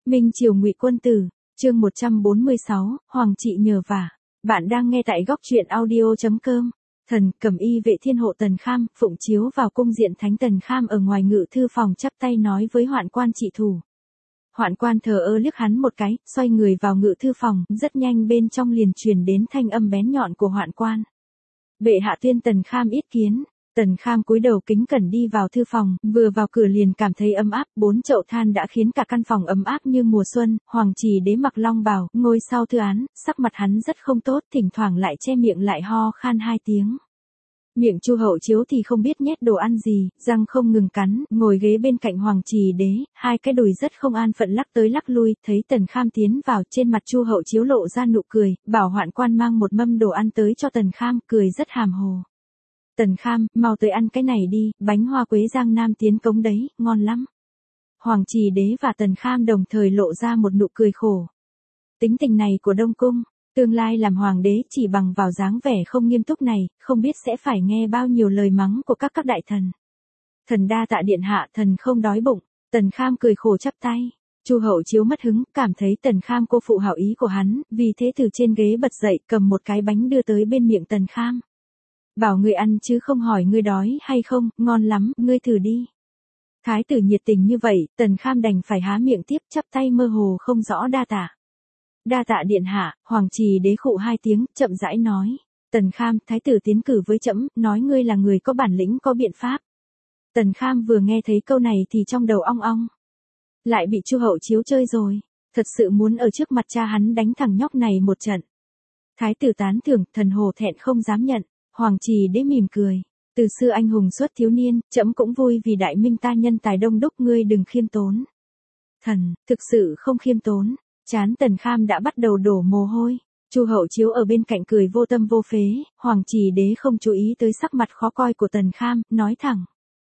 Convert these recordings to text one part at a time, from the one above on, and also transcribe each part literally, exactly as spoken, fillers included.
Minh Triều Ngụy Quân Tử, chương một trăm bốn mươi sáu, Hoàng trị nhờ vả. Bạn đang nghe tại góc truyện audio chấm com. Thần, Cẩm Y vệ thiên hộ Tần Kham, phụng chiếu vào cung diện thánh Tần Kham ở ngoài ngự thư phòng chắp tay nói với Hoạn quan trị thủ. Hoạn quan thờ ơ liếc hắn một cái, xoay người vào ngự thư phòng, rất nhanh bên trong liền truyền đến thanh âm bén nhọn của Hoạn quan. Bệ hạ tuyên Tần Kham yết kiến. Tần Kham cúi đầu kính cẩn đi vào thư phòng, vừa vào cửa liền cảm thấy ấm áp, bốn chậu than đã khiến cả căn phòng ấm áp như mùa xuân. Hoàng Trì Đế mặc long bào, ngồi sau thư án, sắc mặt hắn rất không tốt, thỉnh thoảng lại che miệng lại ho khan hai tiếng. Miệng Chu Hậu Chiếu thì không biết nhét đồ ăn gì, răng không ngừng cắn, ngồi ghế bên cạnh Hoàng Trì Đế, hai cái đùi rất không an phận lắc tới lắc lui, thấy Tần Kham tiến vào, trên mặt Chu Hậu Chiếu lộ ra nụ cười, bảo Hoạn quan mang một mâm đồ ăn tới cho Tần Kham, cười rất hàm hồ. Tần Kham, mau tới ăn cái này đi, bánh hoa quế Giang Nam tiến cống đấy, ngon lắm. Hoàng Trì Đế và Tần Kham đồng thời lộ ra một nụ cười khổ. Tính tình này của Đông Cung, tương lai làm hoàng đế chỉ bằng vào dáng vẻ không nghiêm túc này, không biết sẽ phải nghe bao nhiêu lời mắng của các các đại thần. Thần đa tạ điện hạ, thần không đói bụng. Tần Kham cười khổ chắp tay. Chu Hậu Chiếu mất hứng, cảm thấy Tần Kham cô phụ hảo ý của hắn, vì thế từ trên ghế bật dậy, cầm một cái bánh đưa tới bên miệng Tần Kham. Bảo ngươi ăn chứ không hỏi ngươi đói hay không, ngon lắm, ngươi thử đi. Thái tử nhiệt tình như vậy, Tần Kham đành phải há miệng tiếp, chắp tay mơ hồ không rõ đa tạ. Đa tạ điện hạ. Hoàng Trì Đế khụ hai tiếng, chậm rãi nói. Tần Kham, thái tử tiến cử với trẫm, nói ngươi là người có bản lĩnh có biện pháp. Tần Kham vừa nghe thấy câu này thì trong đầu ong ong. Lại bị Chu Hậu Chiếu chơi rồi, thật sự muốn ở trước mặt cha hắn đánh thằng nhóc này một trận. Thái tử tán thưởng, thần hồ thẹn không dám nhận. Hoàng Trì Đế mỉm cười. Từ xưa anh hùng xuất thiếu niên, trẫm cũng vui vì đại minh ta nhân tài đông đúc, ngươi đừng khiêm tốn. Thần, thực sự không khiêm tốn. Chán Tần Kham đã bắt đầu đổ mồ hôi. Chu Hậu Chiếu ở bên cạnh cười vô tâm vô phế. Hoàng Trì Đế không chú ý tới sắc mặt khó coi của Tần Kham, nói thẳng.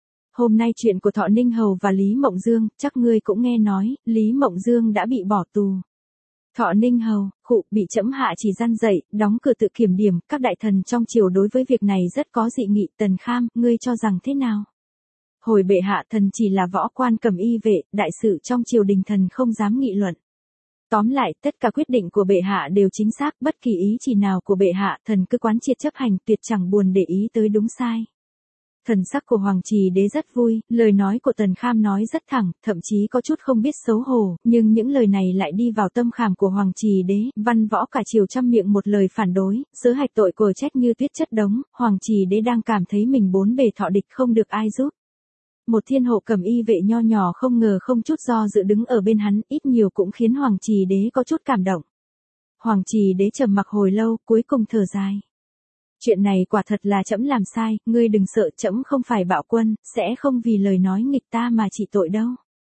Hôm nay chuyện của Thọ Ninh Hầu và Lý Mộng Dương, chắc ngươi cũng nghe nói, Lý Mộng Dương đã bị bỏ tù. Thọ Ninh Hầu, khụ, bị trẫm hạ chỉ gian dậy, đóng cửa tự kiểm điểm, các đại thần trong triều đối với việc này rất có dị nghị. Tần Kham, ngươi cho rằng thế nào? Hồi bệ hạ, thần chỉ là võ quan Cẩm Y vệ, đại sự trong triều đình thần không dám nghị luận. Tóm lại, tất cả quyết định của bệ hạ đều chính xác, bất kỳ ý chỉ nào của bệ hạ, thần cứ quán triệt chấp hành, tuyệt chẳng buồn để ý tới đúng sai. Thần sắc của Hoàng Trì Đế rất vui, lời nói của Tần Kham nói rất thẳng, thậm chí có chút không biết xấu hổ, nhưng những lời này lại đi vào tâm khảm của Hoàng Trì Đế, văn võ cả triều trăm miệng một lời phản đối, sớ hạch tội của trách như tuyết chất đống, Hoàng Trì Đế đang cảm thấy mình bốn bề thọ địch không được ai giúp. Một thiên hộ Cẩm Y vệ nho nhỏ không ngờ không chút do dự đứng ở bên hắn, ít nhiều cũng khiến Hoàng Trì Đế có chút cảm động. Hoàng Trì Đế trầm mặc hồi lâu, cuối cùng thở dài. Chuyện này quả thật là trẫm làm sai, ngươi đừng sợ, trẫm không phải bạo quân, sẽ không vì lời nói nghịch ta mà trị tội đâu.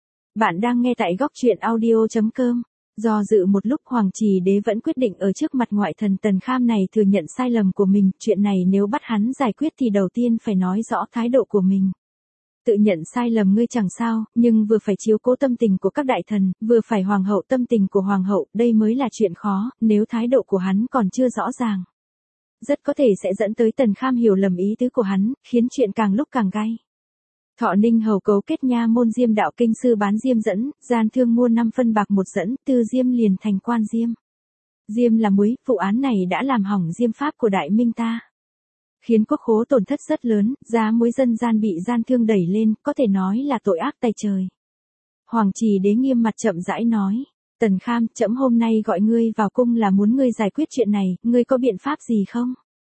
Bạn đang nghe tại góc truyện audio chấm com. Do dự một lúc Hoàng Trì Đế vẫn quyết định ở trước mặt ngoại thần Tần Kham này thừa nhận sai lầm của mình, chuyện này nếu bắt hắn giải quyết thì đầu tiên phải nói rõ thái độ của mình. Tự nhận sai lầm ngươi chẳng sao, nhưng vừa phải chiếu cố tâm tình của các đại thần, vừa phải hoàng hậu tâm tình của hoàng hậu, đây mới là chuyện khó, nếu thái độ của hắn còn chưa rõ ràng. Rất có thể sẽ dẫn tới Tần Kham hiểu lầm ý tứ của hắn, khiến chuyện càng lúc càng gay. Thọ Ninh Hầu cấu kết nha môn Diêm đạo kinh sư bán diêm dẫn, gian thương mua năm phân bạc một dẫn, tư diêm liền thành quan diêm. Diêm là muối, vụ án này đã làm hỏng diêm pháp của đại minh ta. Khiến quốc khố tổn thất rất lớn, giá muối dân gian bị gian thương đẩy lên, có thể nói là tội ác tày trời. Hoàng Trì Đế nghiêm mặt chậm rãi nói. Tần Kham, trẫm hôm nay gọi ngươi vào cung là muốn ngươi giải quyết chuyện này, ngươi có biện pháp gì không?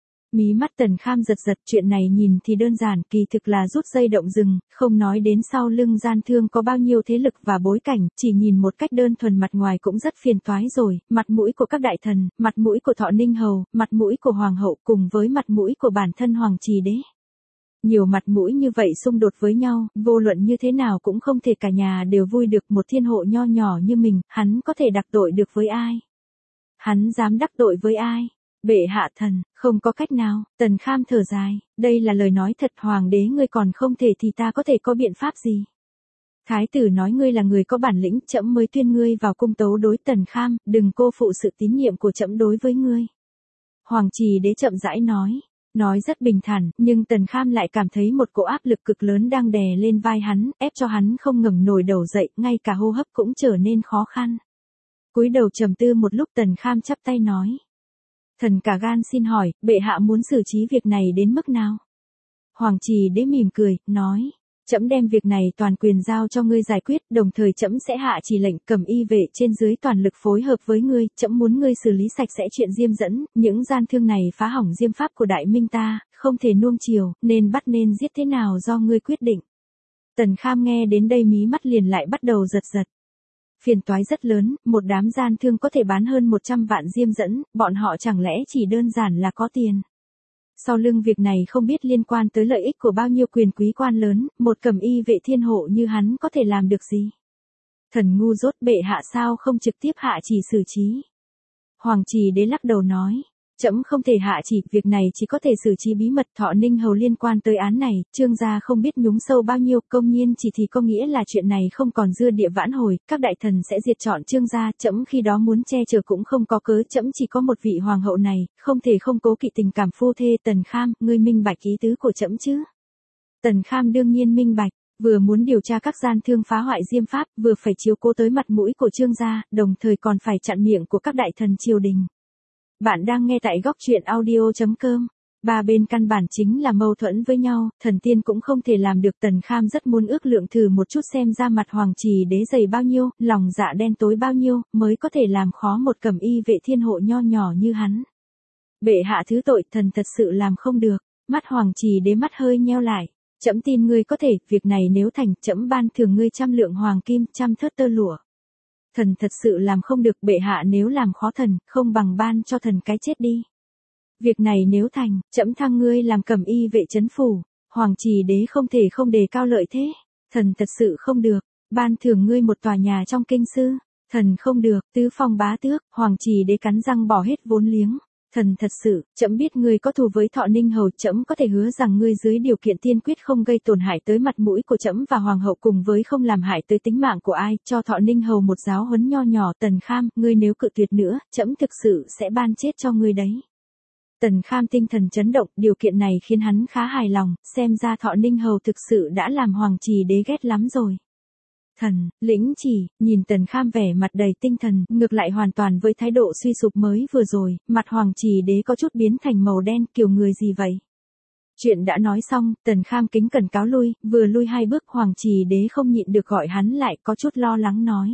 Mí mắt Tần Kham giật giật, chuyện này nhìn thì đơn giản, kỳ thực là rút dây động rừng, không nói đến sau lưng gian thương có bao nhiêu thế lực và bối cảnh, chỉ nhìn một cách đơn thuần mặt ngoài cũng rất phiền toái rồi, mặt mũi của các đại thần, mặt mũi của Thọ Ninh Hầu, mặt mũi của Hoàng hậu cùng với mặt mũi của bản thân Hoàng Trì Đế. Nhiều mặt mũi như vậy xung đột với nhau, vô luận như thế nào cũng không thể cả nhà đều vui được. Một thiên hộ nho nhỏ như mình, hắn có thể đắc tội được với ai? Hắn dám đắc tội với ai? Bệ hạ thần, không có cách nào. Tần Kham thở dài, đây là lời nói thật, hoàng đế ngươi còn không thể thì ta có thể có biện pháp gì? Thái tử nói ngươi là người có bản lĩnh, trẫm mới tuyên ngươi vào cung tấu đối. Tần Kham, đừng cô phụ sự tín nhiệm của trẫm đối với ngươi. Hoàng Trì Đế chậm rãi nói. Nói rất bình thản, nhưng Tần Kham lại cảm thấy một cỗ áp lực cực lớn đang đè lên vai hắn, ép cho hắn không ngẩng nổi đầu dậy, ngay cả hô hấp cũng trở nên khó khăn. Cúi đầu trầm tư một lúc, Tần Kham chắp tay nói. Thần cả gan xin hỏi, bệ hạ muốn xử trí việc này đến mức nào? Hoàng Trì Đế mỉm cười, nói. Trẫm đem việc này toàn quyền giao cho ngươi giải quyết, đồng thời trẫm sẽ hạ chỉ lệnh Cẩm Y vệ trên dưới toàn lực phối hợp với ngươi, trẫm muốn ngươi xử lý sạch sẽ chuyện Diêm Dẫn, những gian thương này phá hỏng diêm pháp của Đại Minh ta, không thể nuông chiều, nên bắt nên giết thế nào do ngươi quyết định. Tần Kham nghe đến đây mí mắt liền lại bắt đầu giật giật. Phiền toái rất lớn, một đám gian thương có thể bán hơn một trăm vạn Diêm Dẫn, bọn họ chẳng lẽ chỉ đơn giản là có tiền. Sau lưng việc này không biết liên quan tới lợi ích của bao nhiêu quyền quý quan lớn, một Cẩm Y vệ thiên hộ như hắn có thể làm được gì? Thần ngu dốt, bệ hạ sao không trực tiếp hạ chỉ xử trí? Hoàng Trì Đế lắc đầu nói, trẫm không thể hạ chỉ, việc này chỉ có thể xử trí bí mật. Thọ Ninh Hầu liên quan tới án này, Trương gia không biết nhúng sâu bao nhiêu, công nhiên chỉ thì có nghĩa là chuyện này không còn dưa địa vãn hồi, các đại thần sẽ diệt trọn Trương gia, trẫm khi đó muốn che chở cũng không có cớ, trẫm chỉ có một vị hoàng hậu này, không thể không cố kỵ tình cảm phu thê. Tần Kham, ngươi minh bạch ý tứ của trẫm chứ? Tần Kham đương nhiên minh bạch, vừa muốn điều tra các gian thương phá hoại diêm pháp, vừa phải chiếu cố tới mặt mũi của Trương gia, đồng thời còn phải chặn miệng của các đại thần triều đình. Bạn đang nghe tại góc truyện audio chấm com. Ba bên căn bản chính là mâu thuẫn với nhau, thần tiên cũng không thể làm được. Tần Kham rất muốn ước lượng thử một chút xem ra mặt Hoàng Trì Đế dày bao nhiêu, lòng dạ đen tối bao nhiêu, mới có thể làm khó một Cẩm Y vệ thiên hộ nho nhỏ như hắn. Bệ hạ thứ tội, thần thật sự làm không được. Mắt Hoàng Trì Đế mắt hơi nheo lại. Trẫm tin ngươi có thể, việc này nếu thành, trẫm ban thưởng ngươi trăm lượng hoàng kim, trăm thớt tơ lụa. Thần thật sự làm không được, bệ hạ nếu làm khó thần, không bằng ban cho thần cái chết đi. Việc này nếu thành, trẫm thăng ngươi làm Cẩm Y vệ trấn phủ. Hoàng Trì Đế không thể không đề cao lợi thế. Thần thật sự không được, ban thưởng ngươi một tòa nhà trong kinh sư. Thần không được, tứ phong bá tước. Hoàng Trì Đế cắn răng bỏ hết vốn liếng. Thần thật sự, trẫm biết ngươi có thù với Thọ Ninh Hầu, trẫm có thể hứa rằng ngươi dưới điều kiện tiên quyết không gây tổn hại tới mặt mũi của trẫm và hoàng hậu, cùng với không làm hại tới tính mạng của ai, cho Thọ Ninh Hầu một giáo huấn nho nhỏ. Tần Kham, ngươi nếu cự tuyệt nữa, trẫm thực sự sẽ ban chết cho ngươi đấy. Tần Kham tinh thần chấn động, điều kiện này khiến hắn khá hài lòng, xem ra Thọ Ninh Hầu thực sự đã làm Hoàng Trì Đế ghét lắm rồi. Thần, lĩnh chỉ, nhìn Tần Kham vẻ mặt đầy tinh thần, ngược lại hoàn toàn với thái độ suy sụp mới vừa rồi, mặt Hoàng Trì Đế có chút biến thành màu đen, kiểu người gì vậy? Chuyện đã nói xong, Tần Kham kính cẩn cáo lui, vừa lui hai bước Hoàng Trì Đế không nhịn được gọi hắn lại, có chút lo lắng nói.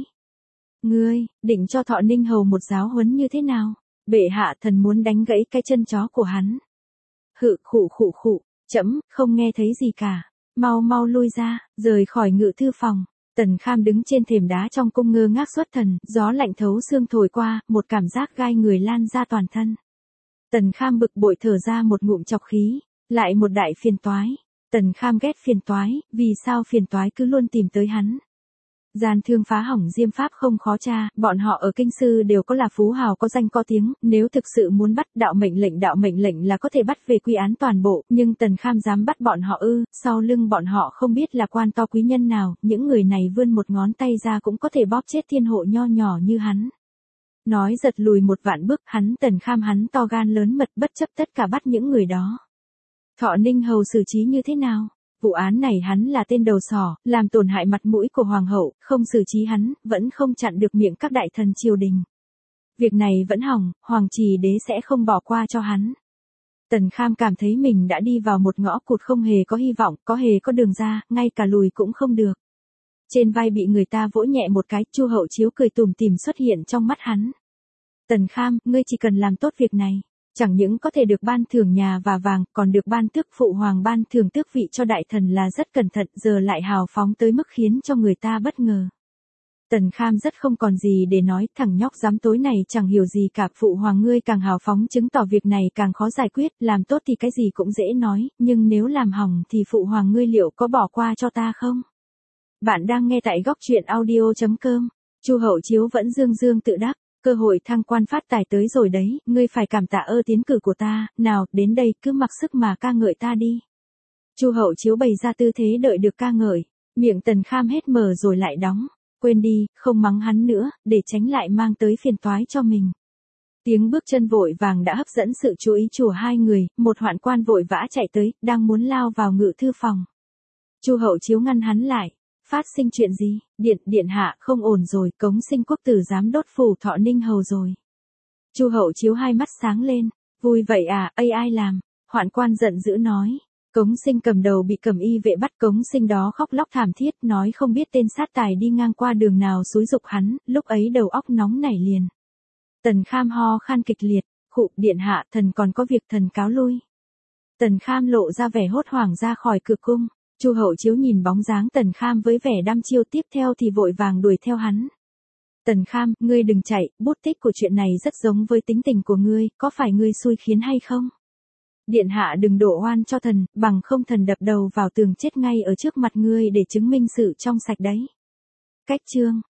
Ngươi, định cho Thọ Ninh Hầu một giáo huấn như thế nào? Bệ hạ, thần muốn đánh gãy cái chân chó của hắn. Hự, khụ khụ khụ, trẫm không nghe thấy gì cả. Mau mau lui ra, rời khỏi ngự thư phòng. Tần Kham đứng trên thềm đá trong cung ngơ ngác xuất thần, gió lạnh thấu xương thổi qua, một cảm giác gai người lan ra toàn thân. Tần Kham bực bội thở ra một ngụm chọc khí, lại một đại phiền toái. Tần Kham ghét phiền toái, vì sao phiền toái cứ luôn tìm tới hắn. Gian thương phá hỏng diêm pháp không khó tra, bọn họ ở kinh sư đều có là phú hào có danh có tiếng, nếu thực sự muốn bắt, đạo mệnh lệnh đạo mệnh lệnh là có thể bắt về quy án toàn bộ, nhưng Tần Kham dám bắt bọn họ ư? Sau lưng bọn họ không biết là quan to quý nhân nào, những người này vươn một ngón tay ra cũng có thể bóp chết thiên hộ nho nhỏ như hắn. Nói giật lùi một vạn bước, hắn Tần Kham hắn to gan lớn mật, bất chấp tất cả bắt những người đó. Thọ Ninh Hầu xử trí như thế nào? Vụ án này hắn là tên đầu sỏ, làm tổn hại mặt mũi của hoàng hậu, không xử trí hắn, vẫn không chặn được miệng các đại thần triều đình. Việc này vẫn hỏng, Hoàng Trì Đế sẽ không bỏ qua cho hắn. Tần Kham cảm thấy mình đã đi vào một ngõ cụt, không hề có hy vọng, có hề có đường ra, ngay cả lùi cũng không được. Trên vai bị người ta vỗ nhẹ một cái, Chu Hậu Chiếu cười tủm tỉm xuất hiện trong mắt hắn. Tần Kham, ngươi chỉ cần làm tốt việc này. Chẳng những có thể được ban thưởng nhà và vàng, còn được ban tước phụ hoàng, ban thưởng tước vị cho đại thần là rất cẩn thận, giờ lại hào phóng tới mức khiến cho người ta bất ngờ. Tần Kham rất không còn gì để nói, thằng nhóc dám tối này chẳng hiểu gì cả. Phụ hoàng ngươi càng hào phóng chứng tỏ việc này càng khó giải quyết, làm tốt thì cái gì cũng dễ nói, nhưng nếu làm hỏng thì phụ hoàng ngươi liệu có bỏ qua cho ta không? Bạn đang nghe tại góc truyện audio chấm com. Chu Hậu Chiếu vẫn dương dương tự đắc. Cơ hội thăng quan phát tài tới rồi đấy, ngươi phải cảm tạ ơn tiến cử của ta, nào, đến đây, cứ mặc sức mà ca ngợi ta đi. Chu Hậu Chiếu bày ra tư thế đợi được ca ngợi, miệng Tần Kham hết mở rồi lại đóng, quên đi, không mắng hắn nữa, để tránh lại mang tới phiền toái cho mình. Tiếng bước chân vội vàng đã hấp dẫn sự chú ý của hai người, một hoạn quan vội vã chạy tới, đang muốn lao vào ngự thư phòng. Chu Hậu Chiếu ngăn hắn lại. Phát sinh chuyện gì? Điện, điện hạ, không ổn rồi, Cống Sinh quốc tử giám đốt phủ Thọ Ninh Hầu rồi. Chu Hậu Chiếu hai mắt sáng lên. Vui vậy à, ây ai làm? Hoạn quan giận dữ nói. Cống Sinh cầm đầu bị Cẩm Y vệ bắt. Cống Sinh đó khóc lóc thảm thiết, nói không biết tên sát tài đi ngang qua đường nào xúi giục hắn, lúc ấy đầu óc nóng nảy liền. Tần Kham ho khan kịch liệt, khụ, điện hạ, thần còn có việc, thần cáo lui. Tần Kham lộ ra vẻ hốt hoảng ra khỏi cửa cung. Chu Hậu Chiếu nhìn bóng dáng Tần Kham với vẻ đăm chiêu, tiếp theo thì vội vàng đuổi theo hắn. Tần Kham, ngươi đừng chạy, bút tích của chuyện này rất giống với tính tình của ngươi, có phải ngươi xui khiến hay không? Điện hạ đừng đổ oan cho thần, bằng không thần đập đầu vào tường chết ngay ở trước mặt ngươi để chứng minh sự trong sạch đấy. Cách chương